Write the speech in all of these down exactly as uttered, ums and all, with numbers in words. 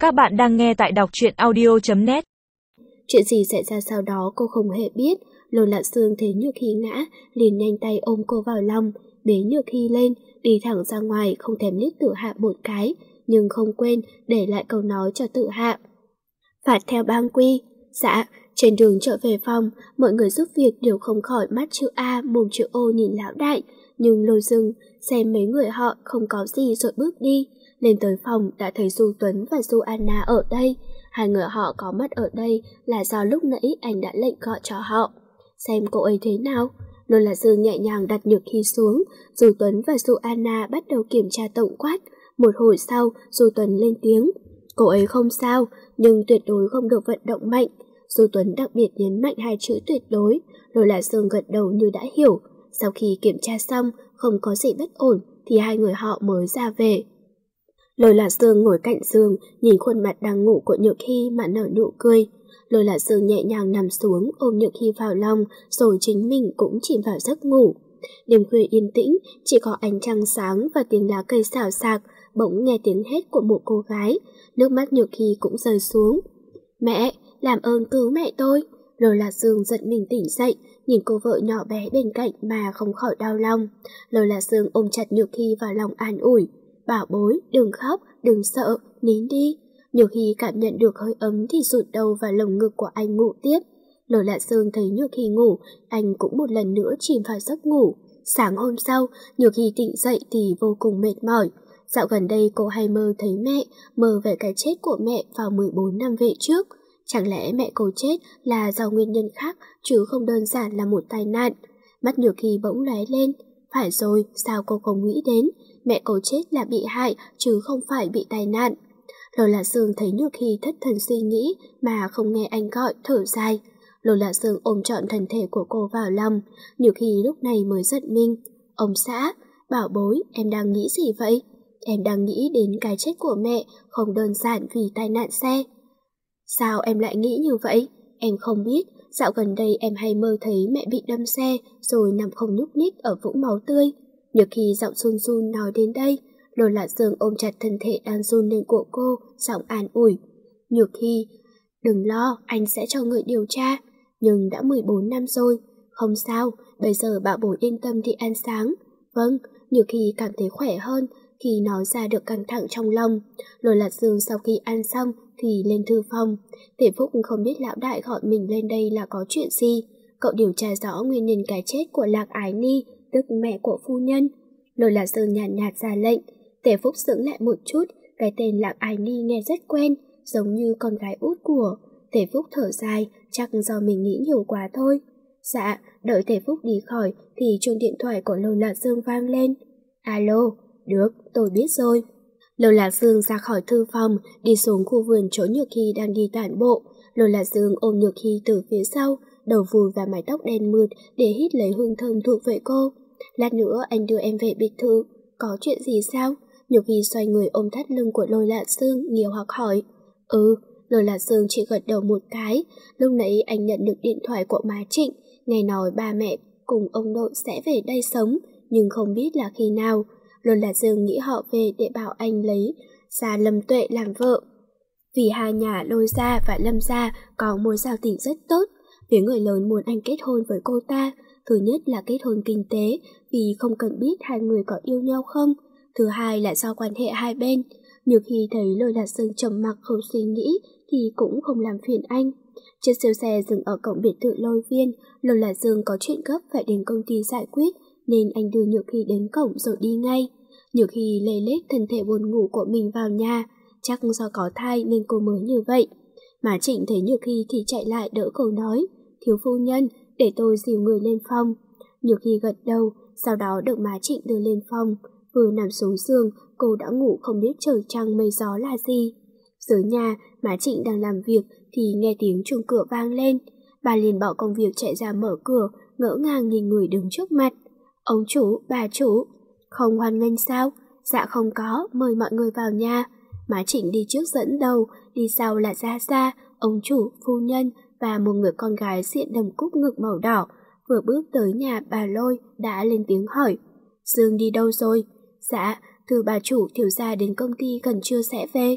Các bạn đang nghe tại đọc truyện audio chấm net. Chuyện gì xảy ra sau đó cô không hề biết. Lôi Lạc Dương thấy Nhược Hy ngã, liền nhanh tay ôm cô vào lòng, bế Nhược Hy lên, đi thẳng ra ngoài, không thèm liếc Tự Hạ một cái, nhưng không quên để lại câu nói cho Tự Hạ. Phạt theo bang quy. Dạ. Trên đường trở về phòng, mọi người giúp việc đều không khỏi mắt chữ A mồm chữ O nhìn lão đại, nhưng Lôi Dương xem mấy người họ không có gì rồi bước đi. Lên tới phòng đã thấy Du Tuấn và Du Anna ở đây. Hai người họ có mặt ở đây là do lúc nãy anh đã lệnh gọi cho họ. Xem cô ấy thế nào. Lôi Lạc Dương nhẹ nhàng đặt Nhược Hy xuống. Du Tuấn và Du Anna bắt đầu kiểm tra tổng quát. Một hồi sau, Du Tuấn lên tiếng. Cô ấy không sao, nhưng tuyệt đối không được vận động mạnh. Du Tuấn đặc biệt nhấn mạnh hai chữ tuyệt đối. Lôi Lạc Dương gật đầu như đã hiểu. Sau khi kiểm tra xong, không có gì bất ổn, thì hai người họ mới ra về. Lôi Lạc Dương ngồi cạnh giường, nhìn khuôn mặt đang ngủ của Nhược Hy mà nở nụ cười. Lôi Lạc Dương nhẹ nhàng nằm xuống, ôm Nhược Hy vào lòng, rồi chính mình cũng chìm vào giấc ngủ. Đêm khuya yên tĩnh, chỉ có ánh trăng sáng và tiếng lá cây xào xạc, bỗng nghe tiếng hét của một cô gái. Nước mắt Nhược Hy cũng rơi xuống. Mẹ, làm ơn cứu mẹ tôi. Lôi Lạc Dương giận mình tỉnh dậy, nhìn cô vợ nhỏ bé bên cạnh mà không khỏi đau lòng. Lôi Lạc Dương ôm chặt Nhược Hy vào lòng an ủi. Bảo bối, đừng khóc, đừng sợ, nín đi. Nhược Hy cảm nhận được hơi ấm thì rụt đầu vào lồng ngực của anh ngủ tiếp. Lôi Lạc Dương thấy Nhược Hy ngủ, anh cũng một lần nữa chìm vào giấc ngủ. Sáng hôm sau, Nhược Hy tỉnh dậy thì vô cùng mệt mỏi. Dạo gần đây cô hay mơ thấy mẹ, mơ về cái chết của mẹ vào mười bốn năm về trước. Chẳng lẽ mẹ cô chết là do nguyên nhân khác chứ không đơn giản là một tai nạn? Mắt Nhược Hy bỗng lóe lên. Phải rồi, sao cô không nghĩ đến? Mẹ cô chết là bị hại chứ không phải bị tai nạn. Lôi Lạc Dương thấy Nhược Hy thất thần suy nghĩ mà không nghe anh gọi, thở dài. Lôi Lạc Dương ôm trọn thân thể của cô vào lòng. Nhược Hy lúc này mới giận mình. Ông xã, bảo bối, em đang nghĩ gì vậy? Em đang nghĩ đến cái chết của mẹ không đơn giản vì tai nạn xe. Sao em lại nghĩ như vậy? Em không biết, dạo gần đây em hay mơ thấy mẹ bị đâm xe rồi nằm không nhúc nhích ở vũng máu tươi. Nhược Hy giọng run run nói đến đây. Lôi Lạc Dương ôm chặt thân thể đang run lên của cô, giọng an ủi. Nhược Hy, đừng lo, anh sẽ cho người điều tra. Nhưng đã mười bốn năm rồi. Không sao, bây giờ bảo bối yên tâm đi ăn sáng. Vâng, Nhược Hy cảm thấy khỏe hơn khi nói ra được căng thẳng trong lòng. Lôi Lạc Dương sau khi ăn xong thì lên thư phòng. Thể Phúc không biết lão đại gọi mình lên đây là có chuyện gì. Cậu điều tra rõ nguyên nhân cái chết của Lạc Ái Ni, tức mẹ của phu nhân. Lôi Lạc Dương nhàn nhạt, nhạt ra lệnh. Thể Phúc sững lại một chút, cái tên Lạc Ái Ni nghe rất quen, giống như con gái út của. Thể Phúc thở dài, chắc do mình nghĩ nhiều quá thôi. Dạ, đợi Thể Phúc đi khỏi thì chuông điện thoại của Lôi Lạc Dương vang lên. Alo, được, tôi biết rồi. Lôi Lạc Dương ra khỏi thư phòng, đi xuống khu vườn chỗ Nhược Hy đang đi tản bộ. Lôi Lạc Dương ôm Nhược Hy từ phía sau, đầu vùi vào mái tóc đen mượt để hít lấy hương thơm thuộc về cô. Lát nữa anh đưa em về biệt thự. Có chuyện gì sao? Nhược Hy xoay người ôm thắt lưng của Lôi Lạc Dương, nghi hoặc hỏi. Ừ, Lôi Lạc Dương chỉ gật đầu một cái. Lúc nãy anh nhận được điện thoại của má Trịnh, nghe nói ba mẹ cùng ông nội sẽ về đây sống, nhưng không biết là khi nào. Lôi Lạc Dương nghĩ họ về để bảo anh lấy ra Lâm Tuệ làm vợ. Vì hai nhà Lôi gia và Lâm gia có mối giao tình rất tốt. Phía người lớn muốn anh kết hôn với cô ta. Thứ nhất là kết hôn kinh tế, vì không cần biết hai người có yêu nhau không. Thứ hai là do quan hệ hai bên. Nhược Hy thấy Lôi Lạc Dương trầm mặc không suy nghĩ thì cũng không làm phiền anh. Chiếc siêu xe dừng ở cổng biệt thự Lôi Viên. Lôi Lạc Dương có chuyện gấp phải đến công ty giải quyết, nên anh đưa Nhược Hy đến cổng rồi đi ngay. Nhược Hy lê lết thân thể buồn ngủ của mình vào nhà, chắc do có thai nên cô mới như vậy. Má Trịnh thấy Nhược Hy thì chạy lại đỡ cô nói, thiếu phu nhân, để tôi dìu người lên phòng. Nhược Hy gật đầu, sau đó được má Trịnh đưa lên phòng. Vừa nằm xuống giường, cô đã ngủ không biết trời trăng mây gió là gì. Dưới nhà, má Trịnh đang làm việc thì nghe tiếng chuông cửa vang lên. Bà liền bỏ công việc chạy ra mở cửa, ngỡ ngàng nhìn người đứng trước mặt. Ông chủ, bà chủ. Không hoan nghênh sao? Dạ không có, mời mọi người vào nhà. Má Trịnh đi trước dẫn đầu, đi sau là Gia Gia, ông chủ, phu nhân và một người con gái diện đầm cúc ngực màu đỏ. Vừa bước tới nhà, bà Lôi đã lên tiếng hỏi. Dương đi đâu rồi? Dạ, thưa bà chủ, thiếu gia đến công ty gần trưa sẽ về.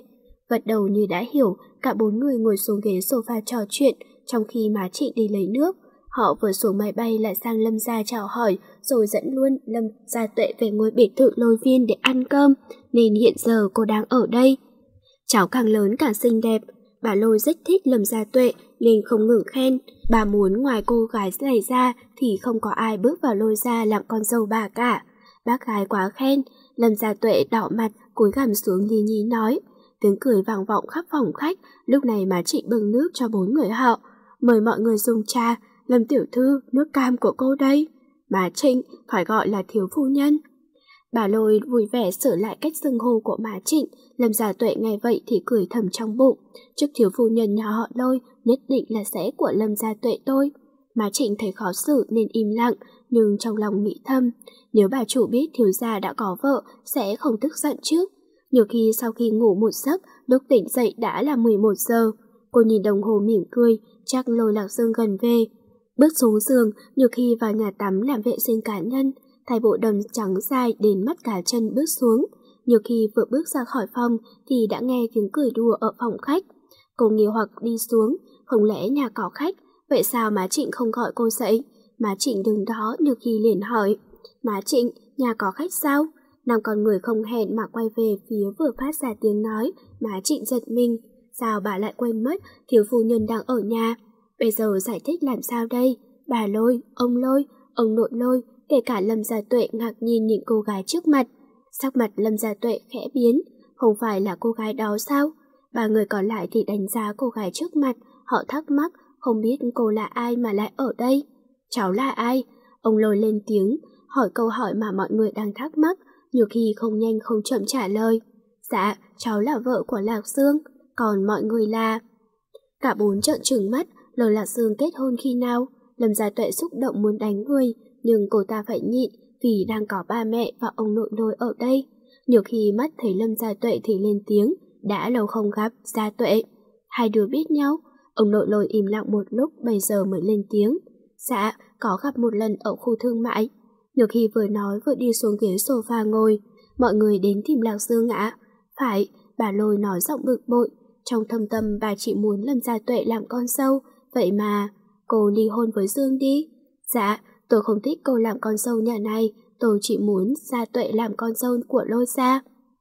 Gật đầu như đã hiểu, cả bốn người ngồi xuống ghế sofa trò chuyện, trong khi má Trịnh đi lấy nước. Họ vừa xuống máy bay lại sang Lâm gia chào hỏi, rồi dẫn luôn Lâm Gia Tuệ về ngôi biệt thự Lôi Viên để ăn cơm, nên hiện giờ cô đang ở đây. Cháu càng lớn càng xinh đẹp, bà Lôi rất thích Lâm Gia Tuệ nên không ngừng khen. Bà muốn ngoài cô gái này ra thì không có ai bước vào Lôi gia làm con dâu bà cả. Bác gái quá khen, Lâm Gia Tuệ đỏ mặt, cúi gằm xuống nhí nhí nói. Tiếng cười vang vọng khắp phòng khách. Lúc này má Trịnh bưng nước cho bốn người họ. Mời mọi người dùng trà. Lâm tiểu thư, nước cam của cô đây. Má Trịnh phải gọi là thiếu phu nhân. Bà Lôi vui vẻ sửa lại cách xưng hô của má Trịnh. Lâm Gia Tuệ nghe vậy thì cười thầm trong bụng. Trước thiếu phu nhân nhà họ Lôi nhất định là sẽ của Lâm Gia Tuệ tôi. Má Trịnh thấy khó xử nên im lặng, nhưng trong lòng nghĩ thầm, nếu bà chủ biết thiếu gia đã có vợ sẽ không tức giận chứ. Nhiều khi sau khi ngủ một giấc, lúc tỉnh dậy đã là mười một giờ. Cô nhìn đồng hồ mỉm cười, chắc Lôi Lạc Dương gần về. Bước xuống giường, nhiều khi vào nhà tắm làm vệ sinh cá nhân, thay bộ đầm trắng dài đến mắt cá chân bước xuống. Nhiều khi vừa bước ra khỏi phòng thì đã nghe tiếng cười đùa ở phòng khách. Cô nghi hoặc đi xuống, không lẽ nhà có khách, vậy sao má Trịnh không gọi cô dậy? Má Trịnh đứng đó nhiều khi liền hỏi, má Trịnh, nhà có khách sao? Năm con người không hẹn mà quay về phía vừa phát ra tiếng nói, má Trịnh giật mình. Sao bà lại quên mất thiếu phu nhân đang ở nhà? Bây giờ giải thích làm sao đây? Bà Lôi, ông Lôi, ông nội Lôi, kể cả Lâm Gia Tuệ ngạc nhiên nhìn cô gái trước mặt. Sắc mặt Lâm Gia Tuệ khẽ biến, không phải là cô gái đó sao? Ba người còn lại thì đánh giá cô gái trước mặt, họ thắc mắc, không biết cô là ai mà lại ở đây. Cháu là ai? Ông Lôi lên tiếng, hỏi câu hỏi mà mọi người đang thắc mắc, nhiều khi không nhanh không chậm trả lời. Dạ, cháu là vợ của Lạc Dương, còn mọi người là... Cả bốn trợn trừng mắt, lời Lạc Dương kết hôn khi nào? Lâm Gia Tuệ xúc động muốn đánh người, nhưng cô ta phải nhịn vì đang có ba mẹ và ông nội Lôi ở đây. Nhiều khi mắt thấy Lâm Gia Tuệ thì lên tiếng, đã lâu không gặp, Gia Tuệ. Hai đứa biết nhau. Ông nội Lôi im lặng một lúc, bây giờ mới lên tiếng. Dạ, có gặp một lần ở khu thương mại. Nhiều khi vừa nói vừa đi xuống ghế sofa ngồi. Mọi người đến tìm Lạc Dương ạ. Phải, bà Lôi nói giọng bực bội. Trong thâm tâm bà chỉ muốn Lâm Gia Tuệ làm con dâu. Vậy mà, cô ly hôn với Dương đi. Dạ, tôi không thích cô làm con dâu nhà này. Tôi chỉ muốn Gia Tuệ làm con dâu của Lôi gia.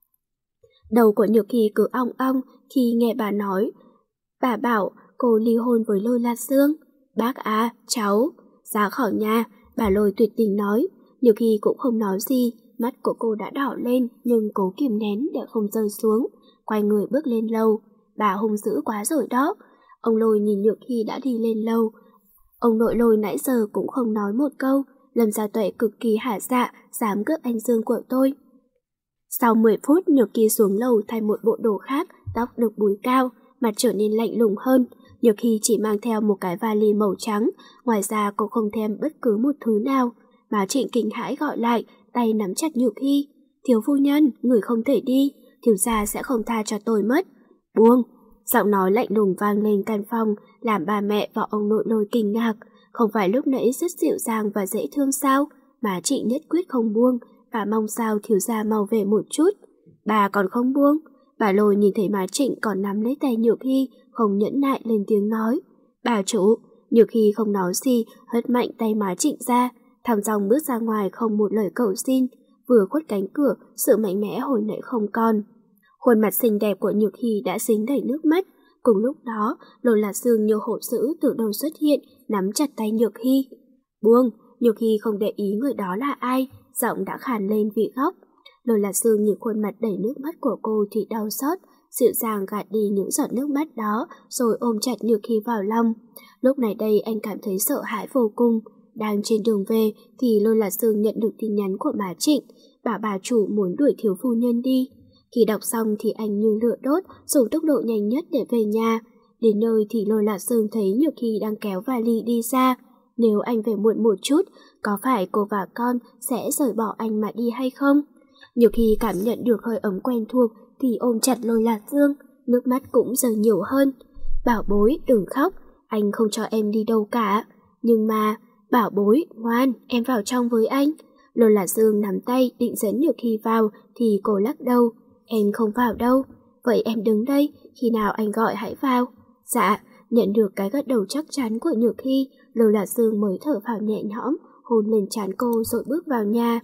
Đầu của Nhược Kỳ cứ ong ong khi nghe bà nói. Bà bảo cô ly hôn với Lôi Lạc Dương. Bác à, cháu, ra khỏi nhà, bà Lôi tuyệt tình nói. Nhược Kỳ cũng không nói gì, mắt của cô đã đỏ lên nhưng cố kìm nén để không rơi xuống. Quay người bước lên lầu. Bà hung dữ quá rồi đó. Ông Lôi nhìn Nhược Kỳ đã đi lên lầu. Ông nội Lôi nãy giờ cũng không nói một câu. Lâm Gia Tuệ cực kỳ hả dạ, dám cướp anh Dương của tôi. Sau mười phút, Nhược Kỳ xuống lầu thay một bộ đồ khác, tóc được búi cao, mặt trở nên lạnh lùng hơn. Nhược Kỳ chỉ mang theo một cái vali màu trắng, ngoài ra cô không thêm bất cứ một thứ nào. Má Trịnh kinh hãi gọi lại, tay nắm chặt Nhược Kỳ. Thiếu phu nhân, người không thể đi, thiếu gia sẽ không tha cho tôi mất. Buông! Giọng nói lạnh lùng vang lên căn phòng, làm ba mẹ và ông nội Lôi kinh ngạc. Không phải lúc nãy rất dịu dàng và dễ thương sao? Má Trịnh nhất quyết không buông, và mong sao thiếu gia mau về một chút. Bà còn không buông. Bà Lôi nhìn thấy má Trịnh còn nắm lấy tay Nhược Hy, không nhẫn nại lên tiếng nói. Bà chủ! Nhược Hy không nói gì, hất mạnh tay má Trịnh ra, thong dong bước ra ngoài không một lời cầu xin. Vừa khuất cánh cửa, sự mạnh mẽ hồi nãy không còn. Khuôn mặt xinh đẹp của Nhược Hy đã dính đầy nước mắt. Cùng lúc đó, Lôi Lạc Dương như hổ dữ từ đầu xuất hiện, nắm chặt tay Nhược Hy. Buông! Nhược Hy không để ý người đó là ai, giọng đã khàn lên vì khóc. Lôi Lạc Dương nhìn khuôn mặt đầy nước mắt của cô thì đau xót, dịu dàng gạt đi những giọt nước mắt đó, rồi ôm chặt Nhược Hy vào lòng. Lúc này đây anh cảm thấy sợ hãi vô cùng. Đang trên đường về thì Lôi Lạc Dương nhận được tin nhắn của má Trịnh, bảo bà chủ muốn đuổi thiếu phu nhân đi. Khi đọc xong thì anh như lửa đốt, dùng tốc độ nhanh nhất để về nhà. Đến nơi thì Lôi Lạc Dương thấy Nhược Hy đang kéo vali đi ra. Nếu anh về muộn một chút, có phải cô và con sẽ rời bỏ anh mà đi hay không? Nhược Hy cảm nhận được hơi ấm quen thuộc thì ôm chặt Lôi Lạc Dương, nước mắt cũng dần nhiều hơn. Bảo bối, đừng khóc, anh không cho em đi đâu cả. Nhưng mà, bảo bối, ngoan, em vào trong với anh. Lôi Lạc Dương nắm tay định dẫn Nhược Hy vào thì cô lắc đầu. Em không vào đâu. vậy em đứng đây, khi nào anh gọi hãy vào. Dạ. Nhận được cái gật đầu chắc chắn của Nhược Hy, Lôi Lạc Dương mới thở phào nhẹ nhõm, hôn lên trán cô rồi bước vào nhà.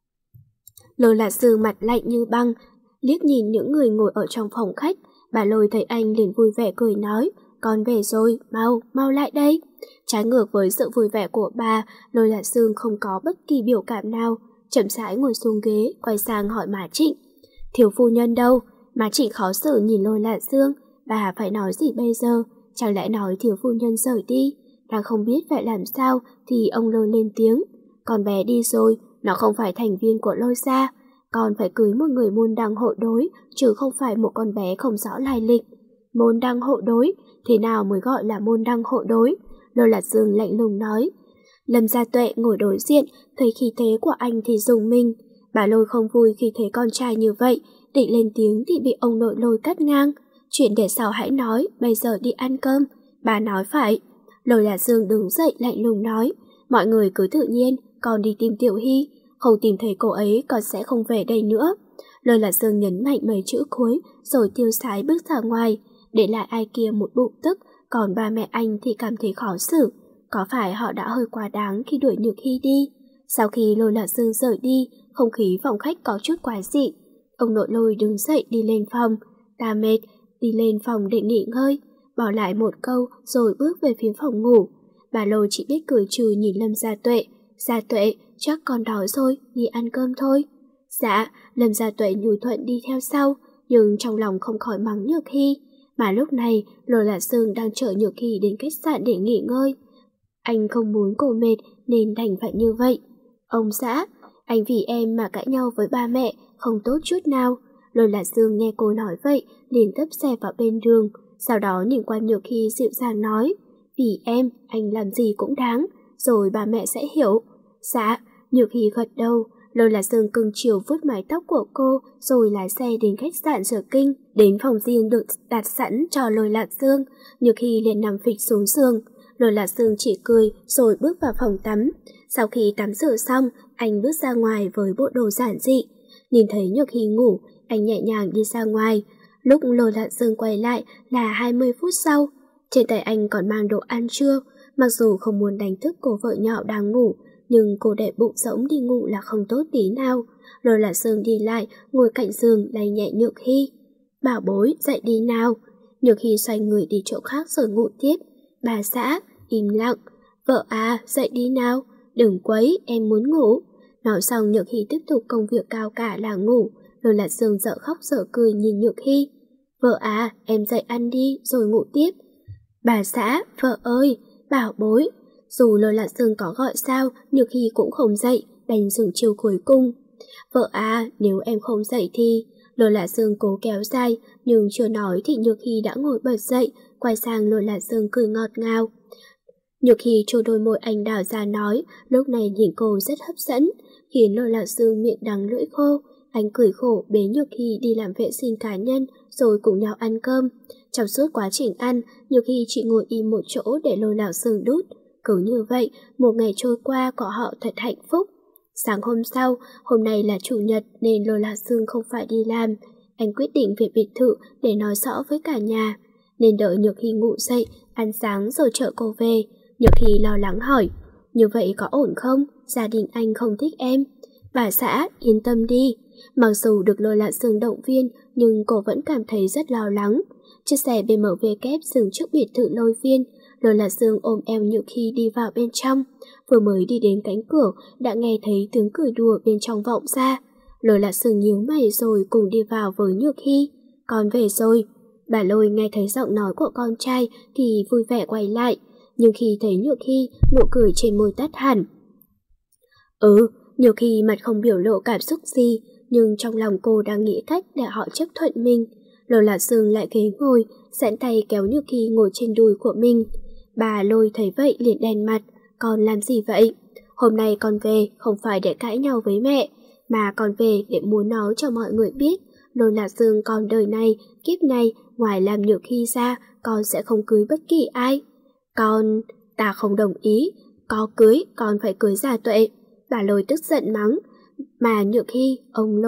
Lôi Lạc Dương mặt lạnh như băng, liếc nhìn những người ngồi ở trong phòng khách. Bà Lôi thấy anh liền vui vẻ cười nói, con về rồi, mau, mau lại đây. Trái ngược với sự vui vẻ của bà, Lôi Lạc Dương không có bất kỳ biểu cảm nào, chậm rãi ngồi xuống ghế, quay sang hỏi má Trịnh. Thiếu phu nhân đâu? Má Trịnh khó xử nhìn Lôi Lạc Dương, bà phải nói gì bây giờ? Chẳng lẽ nói thiếu phu nhân rời đi? Đang không biết phải làm sao thì ông Lôi lên tiếng. Con bé đi rồi, nó không phải thành viên của Lôi gia. Con phải cưới một người môn đăng hộ đối, chứ không phải một con bé không rõ lai lịch. Môn đăng hộ đối, thế nào mới gọi là môn đăng hộ đối? Lôi Lạc Dương lạnh lùng nói. Lâm Gia Tuệ ngồi đối diện, thấy khí thế của anh thì rùng mình. Bà Lôi không vui khi thấy con trai như vậy, định lên tiếng thì bị ông nội Lôi cắt ngang. Chuyện để sau hãy nói, bây giờ đi ăn cơm. Bà nói phải. Lôi Lạc Dương đứng dậy lạnh lùng nói, mọi người cứ tự nhiên, con đi tìm Tiểu Hy. Không tìm thấy cô ấy, con sẽ không về đây nữa. Lôi Lạc Dương nhấn mạnh mấy chữ cuối, rồi tiêu sái bước ra ngoài, để lại ai kia một bụng tức, còn ba mẹ anh thì cảm thấy khó xử. Có phải họ đã hơi quá đáng khi đuổi Nhược Hy đi? Sau khi Lôi Lạc Dương rời đi, không khí phòng khách có chút quái dị. Ông nội Lôi đứng dậy đi lên phòng. Ta mệt, đi lên phòng để nghỉ ngơi, bỏ lại một câu rồi bước về phía phòng ngủ. Bà Lôi chỉ biết cười trừ nhìn Lâm Gia Tuệ. Gia Tuệ, chắc con đói rồi, đi ăn cơm thôi. Dạ, Lâm Gia Tuệ nhu thuận đi theo sau, nhưng trong lòng không khỏi mắng Nhược Hy. Mà lúc này, Lôi Lạc Dương đang chở Nhược Hy đến khách sạn để nghỉ ngơi. Anh không muốn cô mệt nên đành phải như vậy. Ông xã, anh vì em mà cãi nhau với ba mẹ, không tốt chút nào. Lôi Lạc Dương nghe cô nói vậy, liền tấp xe vào bên đường, sau đó nhìn qua Nhược Hy dịu dàng nói, vì em, anh làm gì cũng đáng, rồi bà mẹ sẽ hiểu. Dạ, Nhược Hy gật đầu. Lôi Lạc Dương cưng chiều vuốt mái tóc của cô, rồi lái xe đến khách sạn Sở Kinh. Đến phòng riêng được đặt sẵn cho Lôi Lạc Dương, Nhược Hy liền nằm phịch xuống giường. Lôi Lạc Dương chỉ cười rồi bước vào phòng tắm. Sau khi tắm rửa xong, anh bước ra ngoài với bộ đồ giản dị. Nhìn thấy Nhược Hy ngủ, anh nhẹ nhàng đi ra ngoài. Lúc Lôi Lạc Dương quay lại là hai mươi phút sau. Trên tay anh còn mang đồ ăn trưa. Mặc dù không muốn đánh thức cô vợ nhỏ đang ngủ, nhưng cô để bụng rỗng đi ngủ là không tốt tí nào. Lôi Lạc Dương đi lại, ngồi cạnh giường lay nhẹ Nhược Hy. Bảo bối, dậy đi nào. Nhược Hy xoay người đi chỗ khác rồi ngủ tiếp. Bà xã, im lặng. Vợ à, dậy đi nào. Đừng quấy, em muốn ngủ. Nói xong Nhược Hy tiếp tục công việc cao cả là ngủ. Lôi Lạc Dương dở khóc dở cười nhìn Nhược Hy. Vợ à, em dậy ăn đi rồi ngủ tiếp. Bà xã, vợ ơi, bảo bối. Dù Lôi Lạc Dương có gọi sao, Nhược Hy cũng không dậy, đành dừng chiều cuối cùng. Vợ à, nếu em không dậy thì... Lôi Lạc Dương cố kéo dài, nhưng chưa nói thì Nhược Hy đã ngồi bật dậy, quay sang Lôi Lạc Dương cười ngọt ngào. Nhược Hy trôi đôi môi anh đào ra nói, lúc này nhìn cô rất hấp dẫn, khiến Lôi Lạc Dương miệng đắng lưỡi khô. Anh cười khổ bế Nhược Hy đi làm vệ sinh cá nhân, rồi cùng nhau ăn cơm. Trong suốt quá trình ăn, Nhược Hy chỉ ngồi im một chỗ để Lôi Lạc Dương đút. Cứ như vậy, một ngày trôi qua của họ thật hạnh phúc. Sáng hôm sau, hôm nay là chủ nhật nên Lôi Lạc Dương không phải đi làm. Anh quyết định về biệt thự để nói rõ với cả nhà. Nên đợi Nhược Hy ngủ dậy, ăn sáng rồi chở cô về. Nhược Hy lo lắng hỏi, như vậy có ổn không? Gia đình anh không thích em. Bà xã, yên tâm đi. Mặc dù được Lôi Lạc Dương động viên, nhưng cô vẫn cảm thấy rất lo lắng. Chiếc xe bê em vê kép dừng trước biệt thự Lôi Viên. Lôi Lạc Dương ôm eo Nhược Hy đi vào bên trong. Vừa mới đi đến cánh cửa, đã nghe thấy tiếng cười đùa bên trong vọng ra. Lôi Lạc Dương nhíu mày rồi cùng đi vào với Nhược Hy. Con về rồi. Bà Lôi nghe thấy giọng nói của con trai thì vui vẻ quay lại. Nhưng khi thấy Nhược Hy, nụ cười trên môi tắt hẳn. Ừ, Nhược Hy mặt không biểu lộ cảm xúc gì, nhưng trong lòng cô đang nghĩ cách để họ chấp thuận mình. Lôi Lạc Dương lại ghế ngồi, giãn tay kéo Nhược Hy ngồi trên đùi của mình. Bà Lôi thấy vậy liền đen mặt. Con làm gì vậy? Hôm nay con về không phải để cãi nhau với mẹ, mà con về để muốn nói cho mọi người biết Lôi Lạc Dương con đời này, kiếp này, ngoài làm Nhược Hy ra, con sẽ không cưới bất kỳ ai. Con... ta không đồng ý. Có cưới, con phải cưới Gia Tuệ. Bà Lôi tức giận mắng. Mà Nhược Hy, ông Lôi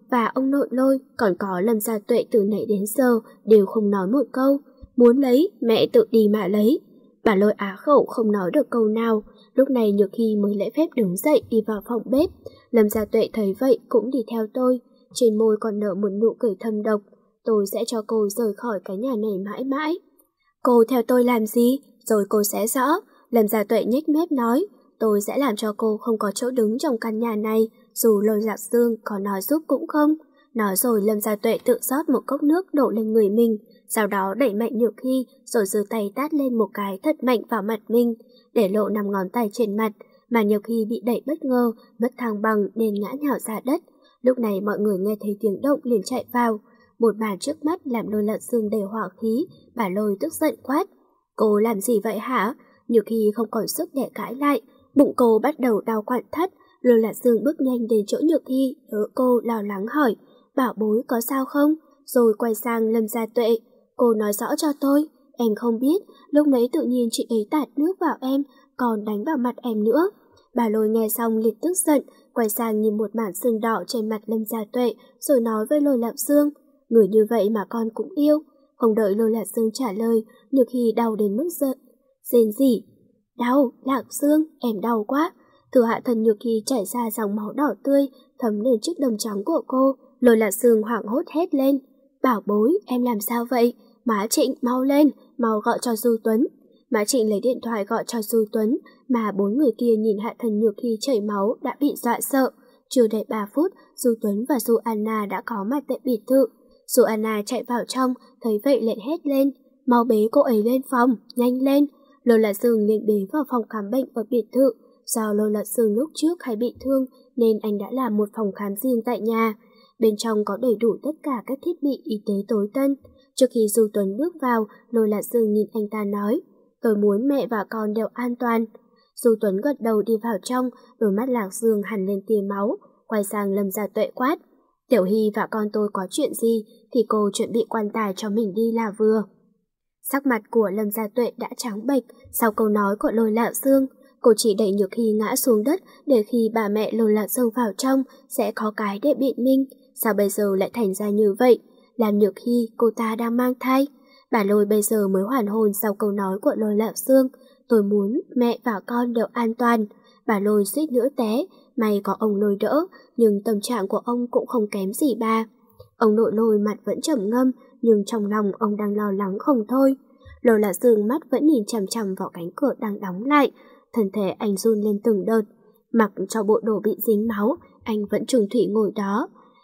và ông nội Lôi, còn có Lâm Gia Tuệ từ nãy đến giờ đều không nói một câu. Muốn lấy, mẹ tự đi mà lấy. Bà Lôi á khẩu không nói được câu nào. Lúc này Nhược Hy mới lễ phép đứng dậy đi vào phòng bếp. Lâm Gia Tuệ thấy vậy cũng đi theo tôi. Trên môi còn nở một nụ cười thâm độc. Tôi sẽ cho cô rời khỏi cái nhà này mãi mãi. Cô theo tôi làm gì? Rồi cô sẽ rõ. Lâm Gia Tuệ nhếch mép nói. Tôi sẽ làm cho cô không có chỗ đứng trong căn nhà này, dù Lôi Lạc Dương có nói giúp cũng không. Nói rồi Lâm Gia Tuệ tự rót một cốc nước đổ lên người mình, sau đó đẩy mạnh Nhược Hy rồi giơ tay tát lên một cái thật mạnh vào mặt mình, để lộ năm ngón tay trên mặt, mà Nhược Hy bị đẩy bất ngờ, mất thăng bằng nên ngã nhào ra đất. Lúc này mọi người nghe thấy tiếng động liền chạy vào. Một màn trước mắt làm Lôi Lạc Dương đầy hỏa khí, bà Lôi tức giận quát. Cô làm gì vậy hả? Nhược Hy không còn sức để cãi lại, bụng cô bắt đầu đau quặn thắt. Lôi Lạc Dương bước nhanh đến chỗ Nhược Hy, đỡ cô lo lắng hỏi, bảo bối có sao không? Rồi quay sang Lâm Gia Tuệ, cô nói rõ cho tôi, em không biết, lúc nãy tự nhiên chị ấy tạt nước vào em, còn đánh vào mặt em nữa. Bà Lôi nghe xong liền tức giận, quay sang nhìn một mảng sưng đỏ trên mặt Lâm Gia Tuệ, rồi nói với Lôi Lạc Dương, người như vậy mà con cũng yêu. Không đợi Lôi Lạc Dương trả lời, Nhược Hy đau đến mức giận, rên rỉ. Đau, Lạc Dương, em đau quá. Từ hạ thân Nhược Hy chảy ra dòng máu đỏ tươi, thấm lên chiếc đồng trắng của cô. Lôi Lạc Dương hoảng hốt hét lên. Bảo bối, em làm sao vậy? Má Trịnh, mau lên, mau gọi cho Du Tuấn. Má Trịnh lấy điện thoại gọi cho Du Tuấn, mà bốn người kia nhìn hạ thân Nhược Hy chảy máu đã bị dọa sợ. Chưa đầy ba phút, Du Tuấn và Du Anna đã có mặt tại biệt thự. Du Anna chạy vào trong, thấy vậy liền hét lên. Mau bế cô ấy lên phòng, nhanh lên. Lôi Lạc Dương liền bế vào phòng khám bệnh ở biệt thự. Do Lôi Lạc Dương lúc trước hay bị thương nên anh đã làm một phòng khám riêng tại nhà. Bên trong có đầy đủ tất cả các thiết bị y tế tối tân. Trước khi Du Tuấn bước vào, Lôi Lạc Dương nhìn anh ta nói, tôi muốn mẹ và con đều an toàn. Du Tuấn gật đầu đi vào trong, đôi mắt Lạc Dương hằn lên tia máu, quay sang Lâm Gia Tuệ quát. Tiểu Hy và con tôi có chuyện gì thì cô chuẩn bị quan tài cho mình đi là vừa. Sắc mặt của Lâm Gia Tuệ đã trắng bệch sau câu nói của Lôi Lạc Dương. Cô chỉ đẩy Nhược Hy ngã xuống đất để khi bà mẹ Lôi Lạc Dương vào trong sẽ có cái để biện minh. Sao bây giờ lại thành ra như vậy? Làm Nhược Hy cô ta đang mang thai. Bà Lôi bây giờ mới hoàn hồn sau câu nói của Lôi Lạc Dương. Tôi muốn mẹ và con đều an toàn. Bà Lôi suýt nữa té, may có ông Lôi đỡ, nhưng tâm trạng của ông cũng không kém gì bà. Ông nội Lôi mặt vẫn trầm ngâm, nhưng trong lòng ông đang lo lắng không thôi. Lôi Lạc Dương mắt vẫn nhìn chằm chằm vào cánh cửa đang đóng lại, thân thể anh run lên từng đợt. Mặc cho bộ đồ bị dính máu, anh vẫn trùng thủy ngồi đó.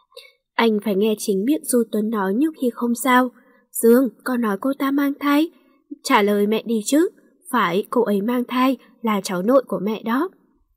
Anh phải nghe chính miệng Du Tuấn nói Nhược Hy không sao. Dương, con nói cô ta mang thai. Trả lời mẹ đi chứ. Phải, cô ấy mang thai, là cháu nội của mẹ đó.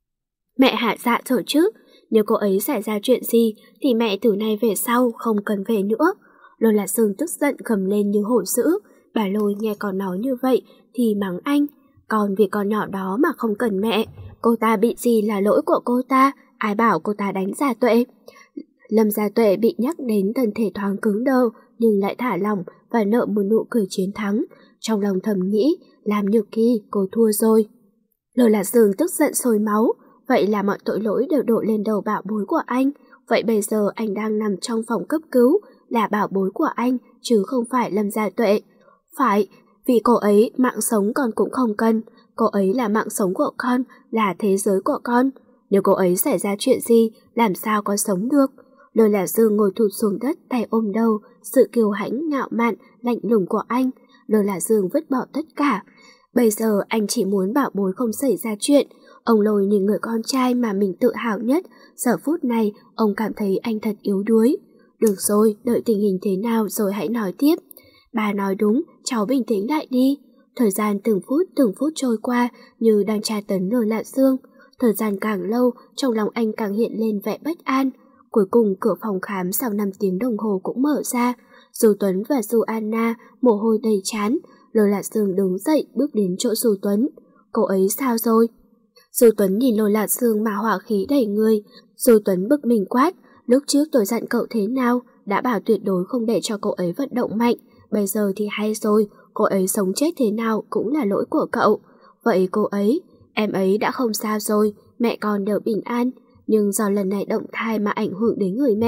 Mẹ hạ dạ rồi chứ. Nếu cô ấy xảy ra chuyện gì thì mẹ từ nay về sau không cần về nữa. Lôi Lạc Dương tức giận gầm lên như hổ dữ. Bà Lôi nghe con nói như vậy thì mắng anh. Còn vì con nhỏ đó mà không cần mẹ. Cô ta bị gì là lỗi của cô ta. Ai bảo cô ta đánh Gia Tuệ. Lâm Gia Tuệ bị nhắc đến thân thể thoáng cứng đơ nhưng lại thả lỏng và nở một nụ cười chiến thắng. Trong lòng thầm nghĩ, làm Nhược Hy cô thua rồi. Lôi Lạc Dương tức giận sôi máu. Vậy là mọi tội lỗi đều đổ lên đầu bảo bối của anh. Vậy bây giờ anh đang nằm trong phòng cấp cứu, là bảo bối của anh chứ không phải Lâm Gia Tuệ. Phải, vì cô ấy mạng sống con cũng không cần. Cô ấy là mạng sống của con, là thế giới của con. Nếu cô ấy xảy ra chuyện gì, làm sao con sống được? Lôi Lạc Dương ngồi thụt xuống đất, tay ôm đầu, sự kiêu hãnh, ngạo mạn, lạnh lùng của anh. Lôi Lạc Dương vứt bỏ tất cả. Bây giờ anh chỉ muốn bảo bối không xảy ra chuyện. Ông Lôi nhìn người con trai mà mình tự hào nhất. Giờ phút này, ông cảm thấy anh thật yếu đuối. Được rồi, đợi tình hình thế nào rồi hãy nói tiếp. Bà nói đúng, cháu bình tĩnh lại đi. Thời gian từng phút từng phút trôi qua như đang tra tấn Lôi Lạc Dương. Thời gian càng lâu, trong lòng anh càng hiện lên vẻ bất an. Cuối cùng cửa phòng khám sau năm tiếng đồng hồ cũng mở ra. Du Tuấn và Du Anna mồ hôi đầy trán. Lôi Lạc Dương đứng dậy bước đến chỗ Du Tuấn. Cô ấy sao rồi? Du Tuấn nhìn Lôi Lạc Dương mà hỏa khí đầy người. Du Tuấn bực mình quát. Lúc trước tôi dặn cậu thế nào? Đã bảo tuyệt đối không để cho cô ấy vận động mạnh. Bây giờ thì hay rồi. Cô ấy sống chết thế nào cũng là lỗi của cậu. Vậy cô ấy, em ấy đã không sao rồi. Mẹ con đều bình an. Nhưng do lần này động thai mà ảnh hưởng đến người mẹ,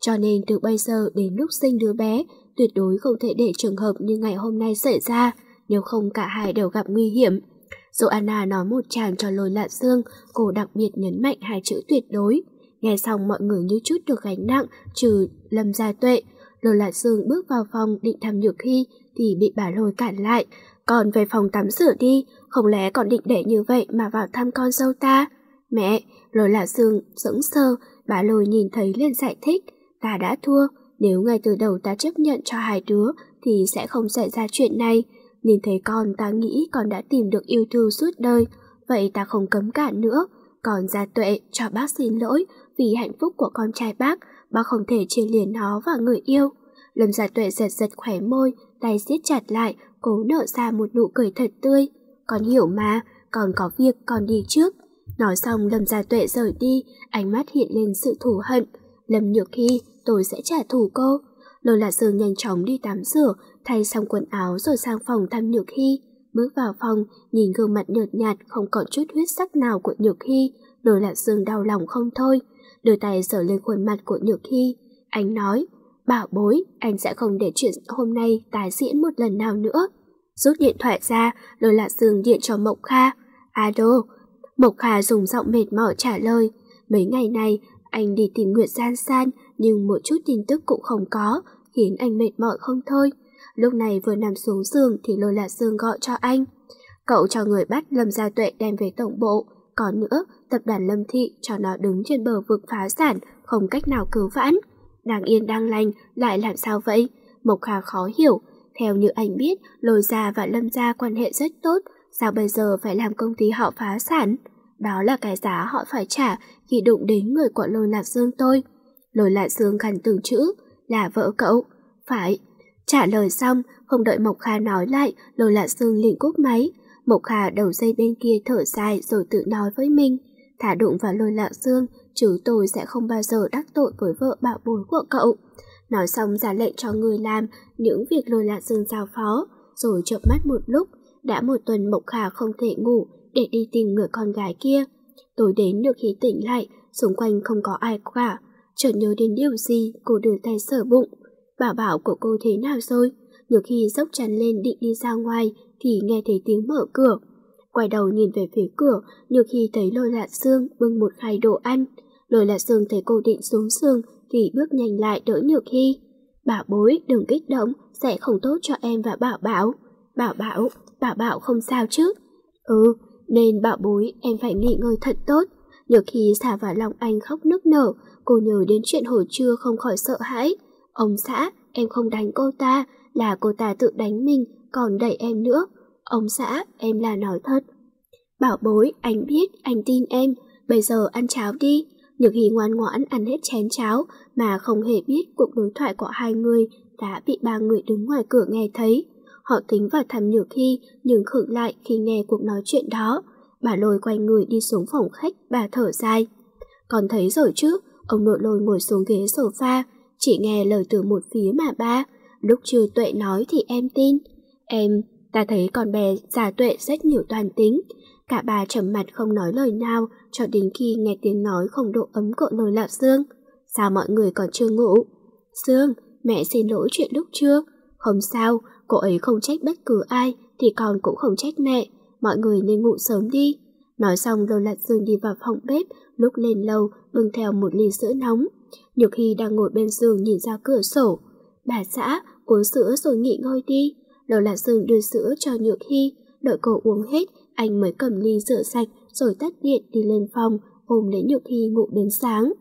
Cho nên từ bây giờ đến lúc sinh đứa bé, tuyệt đối không thể để trường hợp như ngày hôm nay xảy ra, nếu không cả hai đều gặp nguy hiểm. Joanna nói một tràng cho Lôi Lạt Dương, cô đặc biệt nhấn mạnh hai chữ tuyệt đối. Nghe xong mọi người như chút được gánh nặng, trừ Lâm Gia Tuệ. Lôi Lạt Dương bước vào phòng định thăm Nhược Hy thì bị bà Lôi cản lại. Còn về phòng tắm rửa đi, không lẽ còn định để như vậy mà vào thăm con dâu ta? Mẹ, Lôi Lạt Dương sững sờ, bà Lôi nhìn thấy liền giải thích. Ta đã thua, nếu ngay từ đầu ta chấp nhận cho hai đứa thì sẽ không xảy ra chuyện này. Nhìn thấy con ta nghĩ con đã tìm được yêu thương suốt đời, vậy ta không cấm cản nữa. Còn Gia Tuệ cho bác xin lỗi, vì hạnh phúc của con trai bác, bác không thể chia liền nó và người yêu. Lâm Gia Tuệ giật giật khóe môi, tay siết chặt lại, cố nở ra một nụ cười thật tươi. Con hiểu mà, con có việc con đi trước. Nói xong Lâm Gia Tuệ rời đi, ánh mắt hiện lên sự thù hận. Lâm Nhược Hy, tôi sẽ trả thù cô. Lôi Lạt Dương nhanh chóng đi tắm rửa, thay xong quần áo rồi sang phòng thăm Nhược Hy. Bước vào phòng, nhìn gương mặt nhợt nhạt không còn chút huyết sắc nào của Nhược Hy, Lôi Lạt Dương đau lòng không thôi, đưa tay sờ lên khuôn mặt của Nhược Hy. Anh nói, bảo bối, anh sẽ không để chuyện hôm nay tái diễn một lần nào nữa. Rút điện thoại ra, Lôi Lạt Dương điện cho Mộc Kha. Alo. Mộc Kha dùng giọng mệt mỏi trả lời, mấy ngày này anh đi tìm Nguyệt San San nhưng một chút tin tức cũng không có, khiến anh mệt mỏi không thôi. Lúc này vừa nằm xuống giường thì Lôi Lạt Dương gọi cho anh. Cậu cho người bắt Lâm Gia Tuệ đem về tổng bộ. Còn nữa, tập đoàn Lâm Thị cho nó đứng trên bờ vực phá sản, không cách nào cứu vãn. Đang yên đang lành, lại làm sao vậy? Mộc Kha khó hiểu. Theo như anh biết, Lôi Gia và Lâm Gia quan hệ rất tốt, sao bây giờ phải làm công ty họ phá sản? Đó là cái giá họ phải trả khi đụng đến người của Lôi Lạt Dương tôi. Lôi Lạt Dương gằn từng chữ, là vợ cậu. Phải. Trả lời xong, không đợi Mộc Kha nói lại, Lôi Lạt Dương liền cúp máy. Mộc Kha đầu dây bên kia thở dài rồi tự nói với mình, thả đụng vào Lôi Lạt Dương, chứ tôi sẽ không bao giờ đắc tội với vợ bảo bối của cậu. Nói xong ra lệnh cho người làm những việc Lôi Lạt Dương giao phó, rồi chợp mắt một lúc. Đã một tuần Mộc Kha không thể ngủ để đi tìm người con gái kia. Tối đến được khi tỉnh lại, xung quanh không có ai cả. Chợt nhớ đến điều gì, cô đưa tay sờ bụng. Bảo bảo của cô thế nào rồi? Nhược Hy dốc chăn lên định đi ra ngoài thì nghe thấy tiếng mở cửa. Quay đầu nhìn về phía cửa, Nhược Hy thấy Lôi Lạt Dương bưng một khay đồ ăn. Lôi Lạt Dương thấy cô định xuống giường thì bước nhanh lại đỡ Nhược Hy. Bảo bối, đừng kích động, sẽ không tốt cho em và Bảo Bảo. Bảo Bảo, Bảo Bảo không sao chứ? Ừ, nên bảo bối em phải nghỉ ngơi thật tốt. Nhược Hy xả vào lòng anh khóc nức nở, cô nhớ đến chuyện hồi trưa không khỏi sợ hãi. Ông xã, em không đánh cô ta, là cô ta tự đánh mình, còn đẩy em nữa. Ông xã, em là nói thật. Bảo bối, anh biết, anh tin em, bây giờ ăn cháo đi. Nhược Hy ngoan ngoãn ăn hết chén cháo, mà không hề biết cuộc đối thoại của hai người đã bị ba người đứng ngoài cửa nghe thấy. Họ tính vào thăm Nhược Hy, nhưng khựng lại khi nghe cuộc nói chuyện đó. Bà Lôi quay người đi xuống phòng khách, bà thở dài. Còn thấy rồi chứ, ông nội Lôi ngồi xuống ghế sofa, chỉ nghe lời từ một phía mà ba. Lúc chưa Tuệ nói thì em tin. Em, ta thấy con bé già Tuệ rất nhiều toàn tính. Cả bà trầm mặt không nói lời nào cho đến khi nghe tiếng nói không độ ấm của Lôi Lạt Dương. Sao mọi người còn chưa ngủ? Dương, mẹ xin lỗi chuyện lúc trưa. Không sao, cô ấy không trách bất cứ ai thì con cũng không trách mẹ. Mọi người nên ngủ sớm đi. Nói xong Lôi Lạt Dương đi vào phòng bếp, lúc lên lầu bưng theo một ly sữa nóng. Nhược Hy đang ngồi bên giường nhìn ra cửa sổ. Bà xã, uống sữa rồi nghỉ ngơi đi. Lôi Lạt Dương đưa sữa cho Nhược Hy, đợi cô uống hết, anh mới cầm ly rửa sạch rồi tắt điện đi lên phòng, ôm lấy Nhược Hy ngủ đến sáng.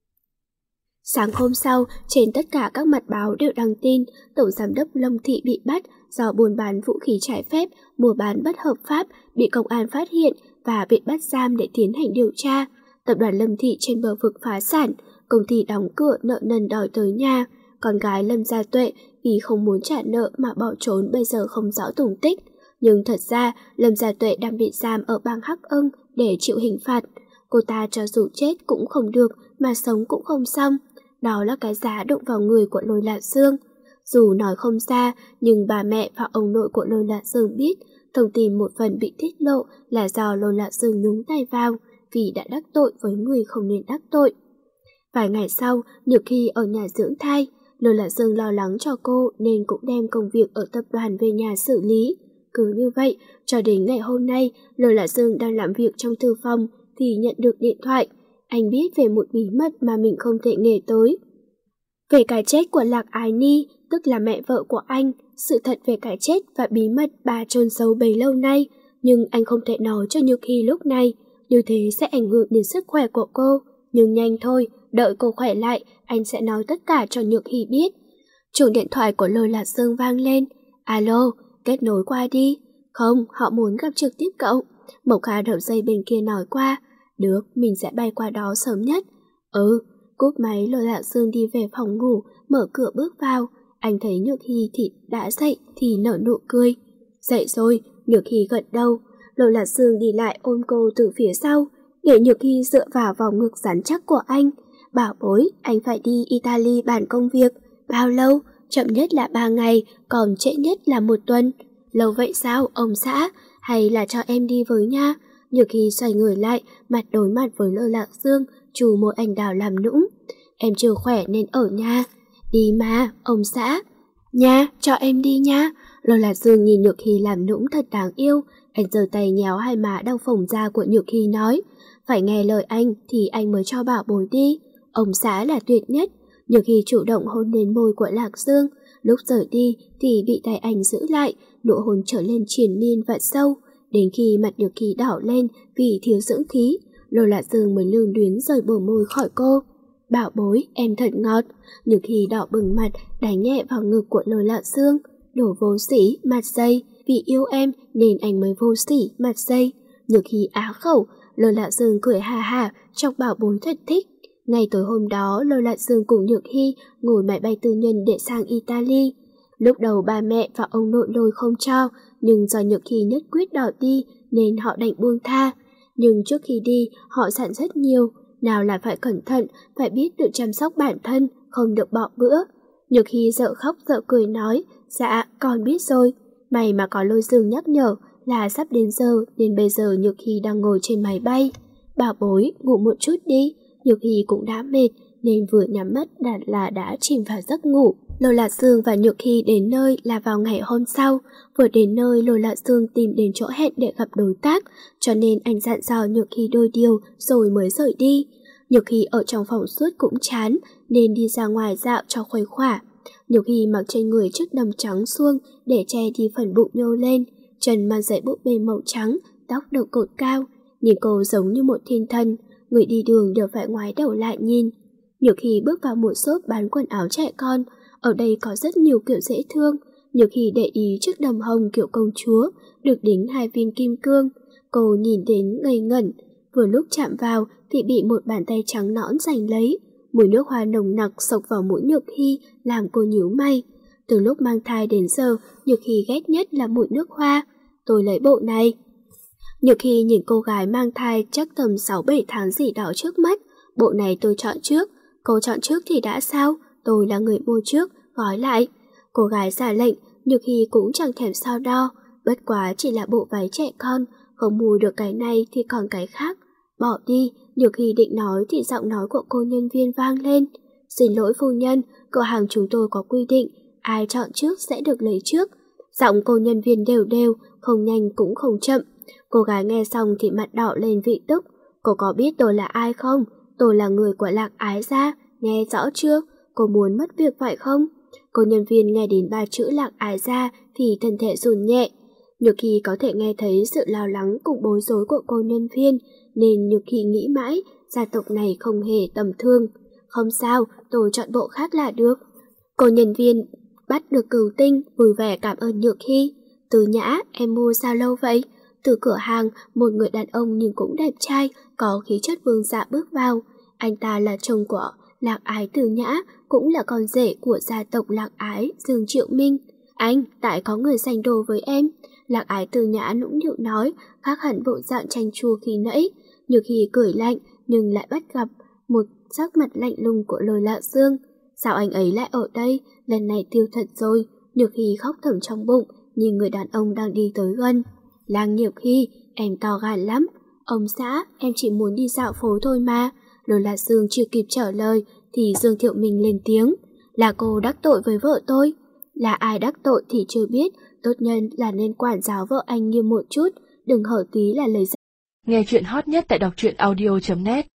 Sáng hôm sau, trên tất cả các mặt báo đều đăng tin Tổng Giám đốc Lâm Thị bị bắt do buôn bán vũ khí trái phép, mua bán bất hợp pháp, bị công an phát hiện và bị bắt giam để tiến hành điều tra. Tập đoàn Lâm Thị trên bờ vực phá sản, công ty đóng cửa nợ nần đòi tới nhà. Con gái Lâm Gia Tuệ vì không muốn trả nợ mà bỏ trốn bây giờ không rõ tung tích. Nhưng thật ra Lâm Gia Tuệ đang bị giam ở bang Hắc Ưng để chịu hình phạt. Cô ta cho dù chết cũng không được mà sống cũng không xong. Đó là cái giá đụng vào người của Lôi Lạt Dương. Dù nói không ra, nhưng bà mẹ và ông nội của Lôi Lạt Dương biết thông tin một phần bị tiết lộ là do Lôi Lạt Dương nhúng tay vào vì đã đắc tội với người không nên đắc tội. Vài ngày sau, Nhược Khi ở nhà dưỡng thai, Lôi Lạc Dương lo lắng cho cô nên cũng đem công việc ở tập đoàn về nhà xử lý. Cứ như vậy, cho đến ngày hôm nay, Lôi Lạc Dương đang làm việc trong thư phòng thì nhận được điện thoại. Anh biết về một bí mật mà mình không thể nghe tới. Về cái chết của Lạc Ái Ni, tức là mẹ vợ của anh, sự thật về cái chết và bí mật bà chôn giấu bấy lâu nay, nhưng anh không thể nói cho Nhược Khi lúc này, như thế sẽ ảnh hưởng đến sức khỏe của cô. Nhưng nhanh thôi, đợi cô khỏe lại, anh sẽ nói tất cả cho Nhược Khi biết. Chuông điện thoại của Lôi Lạc Dương vang lên. Alo, kết nối qua đi. Không, họ muốn gặp trực tiếp cậu. Mộc Khả đầu dây bên kia nói qua. Được, mình sẽ bay qua đó sớm nhất. Ừ, cúp máy Lôi Lạc Dương đi về phòng ngủ, mở cửa bước vào. Anh thấy Nhược Khi thì đã dậy thì nở nụ cười. Dậy rồi, Nhược Khi gật đầu. Lôi Lạc Dương đi lại ôm cô từ phía sau, để Nhược Khi dựa vào vòng ngực rắn chắc của anh. Bảo bối, anh phải đi Italy bàn công việc. Bao lâu? Chậm nhất là ba ngày, còn trễ nhất là một tuần. Lâu vậy sao, ông xã? Hay là cho em đi với nha? Nhược Khi xoay người lại, mặt đối mặt với Lôi Lạc Dương, trù môi anh đào làm nũng. Em chưa khỏe nên ở nhà. Đi mà, ông xã. Nha, cho em đi nha. Lôi Lạc Dương nhìn Nhược Khi làm nũng thật đáng yêu. Anh giơ tay nhéo hai má đang phồng ra của Nhược Khi nói. Phải nghe lời anh thì anh mới cho bảo bối đi. Ông xã là tuyệt nhất. Nhược Khi chủ động hôn lên môi của Lạc Dương. Lúc rời đi thì bị tay anh giữ lại, nụ hôn trở lên triền miên và sâu. Đến khi mặt Nhược Khi đỏ lên vì thiếu dưỡng khí, Lôi Lạc Dương mới lưu luyến rời bờ môi khỏi cô. Bảo bối, em thật ngọt. Nhược Khi đỏ bừng mặt, đánh nhẹ vào ngực của Lôi Lạc Dương. Đồ vô sỉ, mặt dây. Vì yêu em nên anh mới vô sỉ, mặt dây. Nhược Khi á khẩu. Lôi Lạc Dương cười hà hà, chọc bảo bối thật thích. Ngày tối hôm đó, Lôi Lạc Dương cùng Nhược Khi ngồi máy bay tư nhân để sang Italy. Lúc đầu ba mẹ và ông nội Lôi không cho, nhưng do Nhược Khi nhất quyết đòi đi nên họ đành buông tha. Nhưng trước khi đi, họ dặn rất nhiều. Nào là phải cẩn thận, phải biết tự chăm sóc bản thân, không được bỏ bữa. Nhược Khi dợ khóc dợ cười nói, dạ, con biết rồi. May mà có Lôi Dương nhắc nhở là sắp đến giờ nên bây giờ Nhược Khi đang ngồi trên máy bay. Bảo bối, ngủ một chút đi. Nhược Khi cũng đã mệt nên vừa nhắm mắt đã là đã chìm vào giấc ngủ. Lôi Lạc Dương và Nhược Khi đến nơi là vào ngày hôm sau. Vừa đến nơi, Lôi Lạc Dương tìm đến chỗ hẹn để gặp đối tác, cho nên anh dặn dò Nhược Khi đôi điều rồi mới rời đi. Nhược Khi ở trong phòng suốt cũng chán nên đi ra ngoài dạo cho khuây khỏa. Nhược Khi mặc trên người chiếc đầm trắng suông để che đi phần bụng nhô lên, chân mang giày búp bê màu trắng, tóc được cột cao, nhìn cô giống như một thiên thần, người đi đường đều phải ngoái đầu lại nhìn. Nhược Khi bước vào một shop bán quần áo trẻ con, ở đây có rất nhiều kiểu dễ thương. Nhược Khi để ý chiếc đầm hồng kiểu công chúa, được đính hai viên kim cương. Cô nhìn đến ngây ngẩn, vừa lúc chạm vào thì bị một bàn tay trắng nõn giành lấy. Mùi nước hoa nồng nặc xộc vào mũi Nhược Khi làm cô nhíu mày. Từ lúc mang thai đến giờ, Nhược Khi ghét nhất là mùi nước hoa. Tôi lấy bộ này. Nhược Khi nhìn cô gái mang thai chắc tầm sáu bảy tháng gì đó trước mắt. Bộ này tôi chọn trước. Cô chọn trước thì đã sao? Tôi là người mua trước, gói lại. Cô gái ra lệnh, Nhược Khi cũng chẳng thèm so đo. Bất quá chỉ là bộ váy trẻ con, không mua được cái này thì còn cái khác. Bỏ đi, Nhược Khi định nói thì giọng nói của cô nhân viên vang lên. Xin lỗi phu nhân, cửa hàng chúng tôi có quy định, ai chọn trước sẽ được lấy trước. Giọng cô nhân viên đều đều, không nhanh cũng không chậm. Cô gái nghe xong thì mặt đỏ lên vị tức. Cô có biết tôi là ai không? Tôi là người của Lạc Ái gia, nghe rõ chưa? Cô muốn mất việc phải không? Cô nhân viên nghe đến ba chữ Lạc Ái gia thì thân thể run nhẹ. Nhược Khi có thể nghe thấy sự lo lắng cùng bối rối của cô nhân viên, nên Nhược Khi nghĩ mãi, gia tộc này không hề tầm thường. Không sao, tôi chọn bộ khác là được. Cô nhân viên bắt được cừu tinh, vui vẻ cảm ơn Nhược Khi. Từ Nhã, em mua sao lâu vậy? Từ cửa hàng, một người đàn ông nhưng cũng đẹp trai, có khí chất vương dạ bước vào. Anh ta là chồng của Lạc Ái Từ Nhã, cũng là con rể của gia tộc Lạc Ái, Dương Triệu Minh. Anh, tại có người giành đồ với em. Lạc Ái Từ Nhã nũng nịu nói, khác hẳn bộ dạng chanh chua khi nãy. Nhược Khi cười lạnh, nhưng lại bắt gặp một sắc mặt lạnh lùng của Lôi Lạc Dương. Sao anh ấy lại ở đây? Lần này tiêu thật rồi. Nhược Khi khóc thầm trong bụng, nhìn người đàn ông đang đi tới gần. Lang Nhược Khi, em to gan lắm. Ông xã, em chỉ muốn đi dạo phố thôi mà. Lô Lạt Dương chưa kịp trả lời thì Dương Thiệu Minh lên tiếng. Là cô đắc tội với vợ tôi. Là ai đắc tội thì chưa biết, tốt nhân là nên quản giáo vợ anh nghiêm một chút, đừng hở tí là lấy ra. Nghe chuyện hot nhất tại đọc truyện audio chấm net.